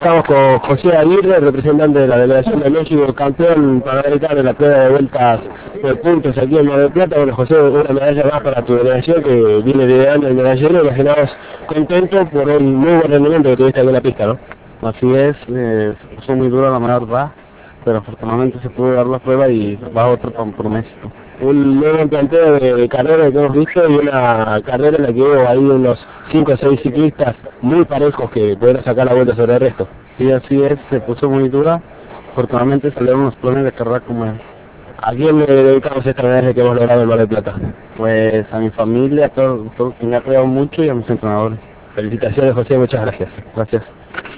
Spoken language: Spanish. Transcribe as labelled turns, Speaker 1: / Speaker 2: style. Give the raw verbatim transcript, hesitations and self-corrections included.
Speaker 1: Estamos con José Aguirre, representante de la delegación de México, campeón panamericano en la prueba de vueltas de puntos aquí en Mar del Plata. Bueno, José, una medalla más para tu delegación que viene liderando el medallero. Imaginabas contento por un muy buen rendimiento que tuviste aquí en la pista, ¿no?
Speaker 2: Así es, eh, se puso muy dura la verdad, pero afortunadamente se pudo dar la prueba y va otro por, por México.
Speaker 1: Un nuevo planteo de, de carrera que hemos visto y una carrera en la que hubo ahí unos cinco o seis ciclistas muy parejos que pudieron sacar la vuelta sobre el resto.
Speaker 2: Sí, así es, se puso muy dura, afortunadamente salieron los planes de carrera como es.
Speaker 1: ¿A quién le dedicamos esta medalla que hemos logrado en Mar del Plata?
Speaker 2: Pues a mi familia, a todos todo, que me ha apoyado mucho y a mis entrenadores.
Speaker 1: Felicitaciones, José, muchas gracias.
Speaker 2: Gracias.